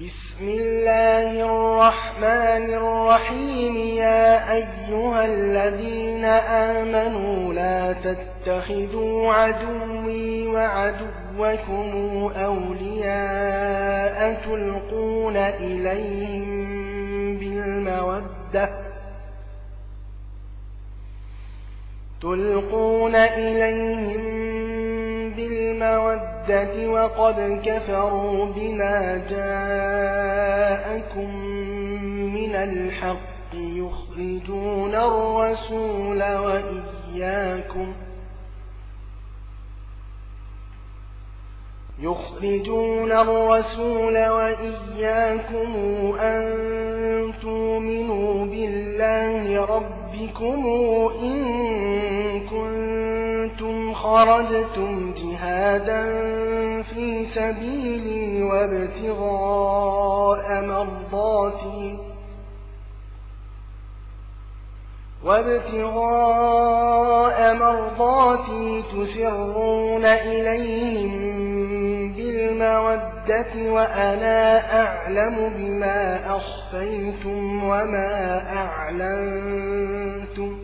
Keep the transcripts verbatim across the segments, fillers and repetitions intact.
بسم الله الرحمن الرحيم. يا أيها الذين آمنوا لا تتخذوا عدوي وعدوكم أولياء تلقون إليهم بالمودة تلقون إليهم بالمودة وقد كفروا بما جاءكم من الحق يخرجون الرسول وإياكم يخرجون الرسول وإياكم أن تؤمنوا بالله ربكم إن كنتم خرجتم جهادا في سبيلي وابتغاء مرضاتي وابتغاء مرضاتي تسرون إليهم بالمودة وأنا أعلم بما أخفيتم وما أعلنتم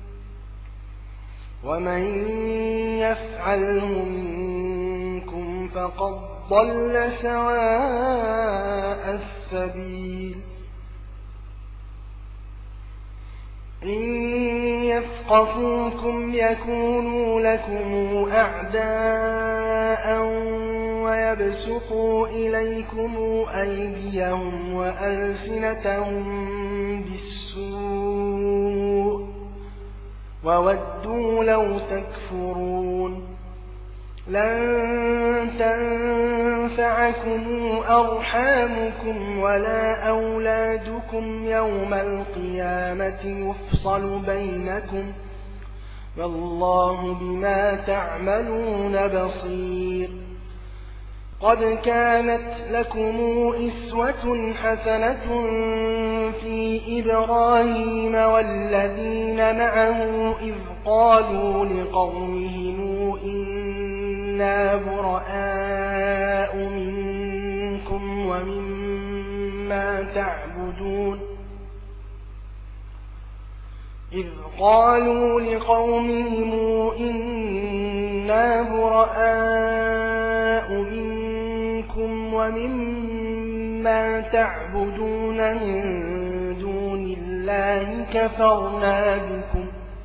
ومن يفعله منكم فقد ضل سواء السبيل. إن يثقفوكم يكونوا لكم أعداء ويبسطوا إليكم أيديهم وألسنتهم بالسوء وودوا لو تكفرون. لن تنفعكم أرحامكم ولا أولادكم يوم القيامة يفصل بينكم والله بما تعملون بصير. قد كانت لكم إسوة حسنة في إبراهيم والذين معه إذ قالوا لقومهم إنا براء منكم ومما تعبدون إذ قالوا لقومهم إنا براء منكم ومما تعبدون من دون الله كفرنا بكم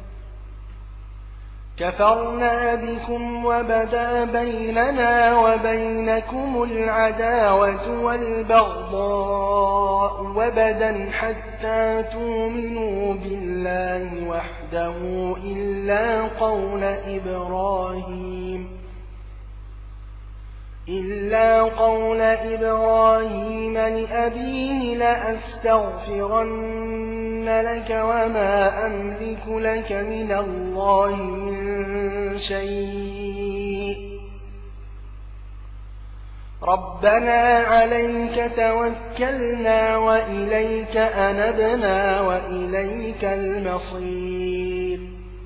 كفرنا بكم وبدا بيننا وبينكم العداوة والبغضاء وبدا حتى تؤمنوا بالله وحده إلا قول إبراهيم إلا قول إبراهيم لأبيه لأستغفرن لك وما أملك لك من الله من شيء ربنا عليك توكلنا وإليك أنبنا وإليك المصير.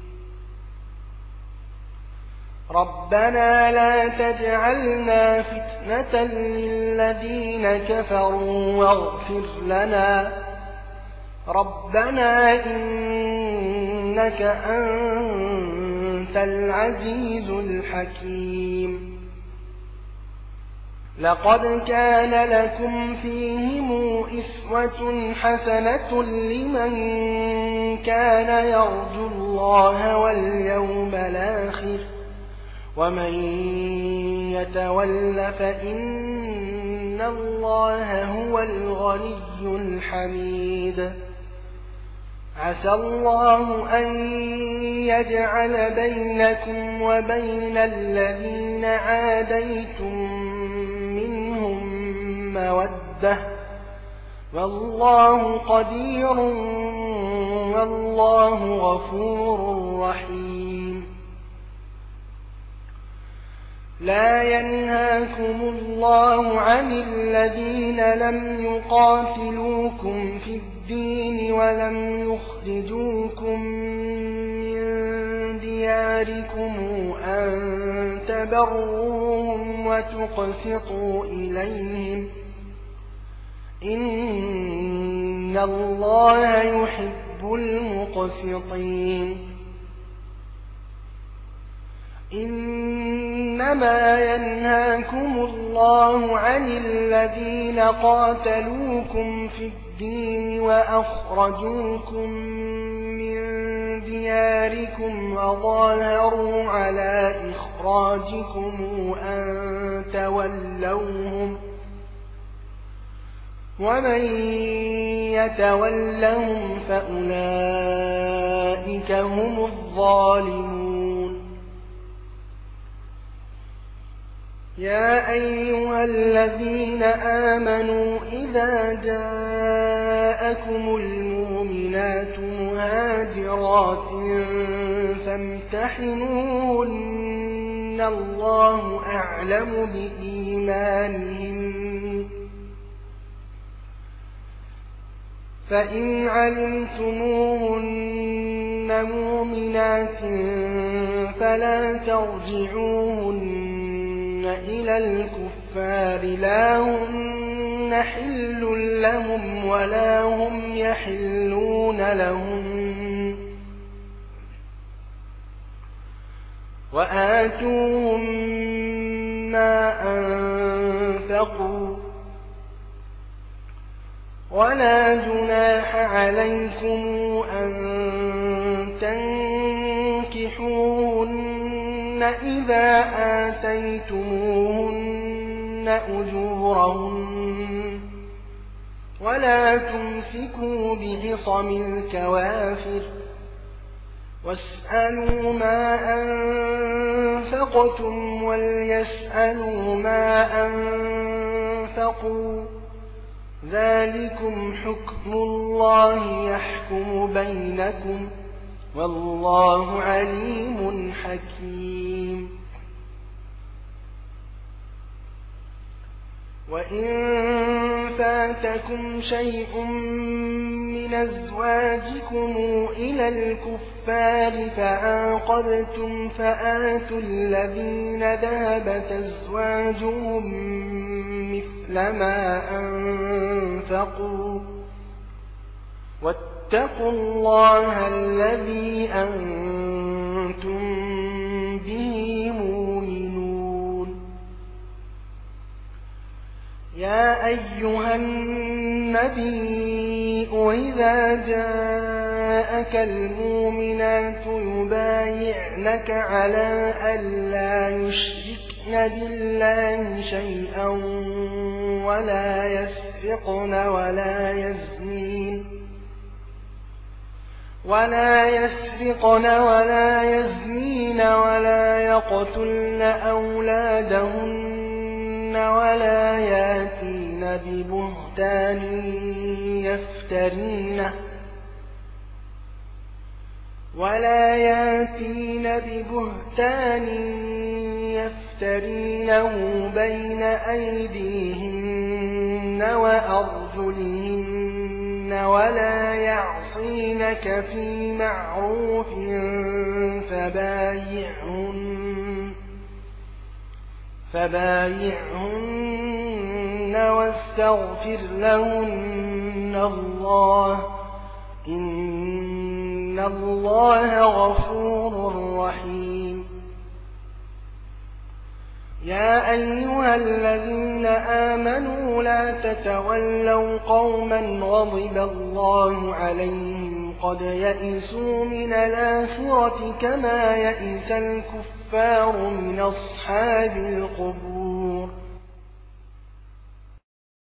ربنا لا تجعلنا فتنة للذين كفروا واغفر لنا ربنا إنك أنت العزيز الحكيم. لقد كان لكم فيهم إسوة حسنة لمن كان يرجو الله واليوم الآخر ومن يتول فإن الله هو الغني الحميد. عسى الله أن يجعل بينكم وبين الذين عاديتم منهم مودة والله قدير والله غفور رحيم. لا ينهاكم الله عن الذين لم يقاتلوكم في الدين ولم يخرجوكم من دياركم أن تبروهم وتقسطوا إليهم إن الله يحب المقسطين إنما ينهاكم الله عن الذين قاتلوكم في الدين وأخرجوكم من دياركم وظاهروا على إخراجكم أن تولوهم ومن يتولهم فأولئك هم الظالمون يا أيها الذين آمنوا إذا جاءكم المؤمنات مهاجرات فامتحنوهن الله أعلم بإيمانهن فإن علمتموهن مؤمنات فلا ترجعوهن إلى الكفار لا هن حل لهم ولا هم يحلون لهم وآتوهم ما أنفقوا ولا جناح عليكم أن تنكحوهن إذا آتيتموهن أجورهن ولا تمسكوا بعصم الكوافر واسألوا ما أنفقتم وليسألوا ما أنفقوا ذلكم حكم الله يحكم بينكم والله عليم حكيم وإن فاتكم شيء من أزواجكم إلى الكفار فعاقبتم فآتوا الذين ذهبت أزواجهم مثل ما أنفقوا واتقوا الله الذي أنتم به مؤمنون يا أيها النبي إذا جاءك المؤمنات يبايعنك على ألا يشركن بالله شيئا ولا يسرقن ولا يزنين ولا يسرقن ولا يزنين ولا يقتلن أولادهن ولا ياتين ببهتان يفترينه ولا ياتين ببهتان يفترينه بين أيديهن وأرجلهن ولا يعصينك في معروف فبايعهن فبايعهن واستغفر لهن الله إن الله غفور رحيم يا أيها الذين آمنوا لا تتولوا قوما غضب الله عليهم قد يئسوا من الآخرة كما يئس الكفار من أصحاب القبور